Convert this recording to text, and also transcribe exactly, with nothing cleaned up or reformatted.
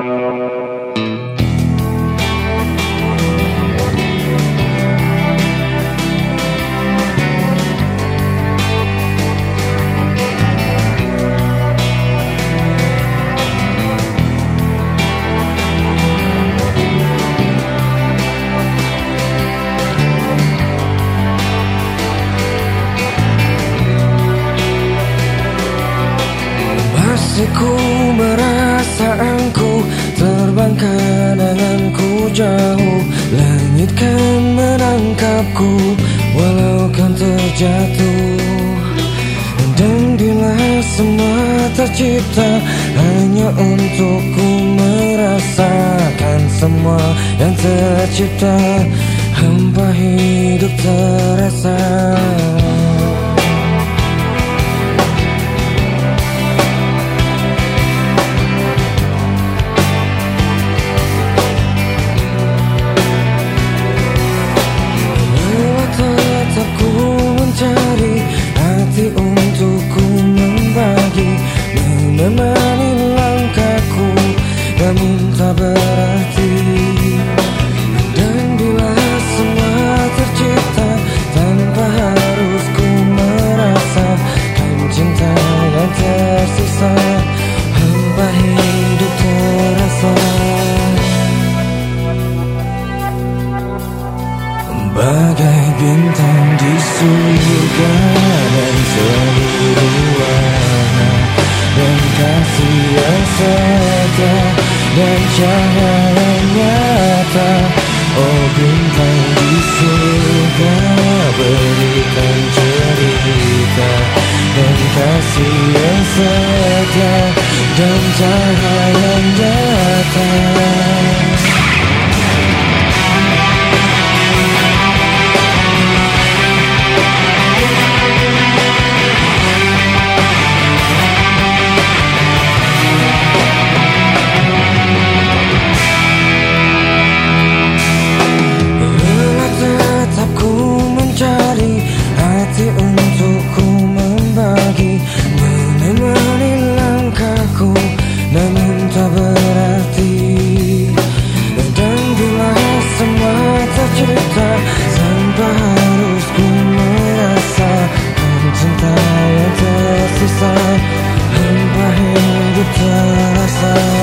Ku merasa engkau terbang kenanganku jauh. Langit kan menangkapku walau kan terjatuh. Dan bila semua tercipta hanya untukku merasakan semua yang tercipta, hampa hidup terasa. Cari hati untukku membagi, menemani langkahku, namun tak berarti. Dan bila semua tercipta tanpa harus ku merasakan cinta yang tersisa, hampa hidup terasa. Bagai bintang di surga dan seluruh warna, dan kasih yang setia dan cahaya yang nyata. Oh bintang di surga, berikan cerita dan kasih yang setia dan cahaya yang nyata. Untukku membagi, menemani langkahku, namun tak berarti. Dan bila semua tercipta tanpa harus ku merasakan cinta yang tersisa, hampa hidup terasa.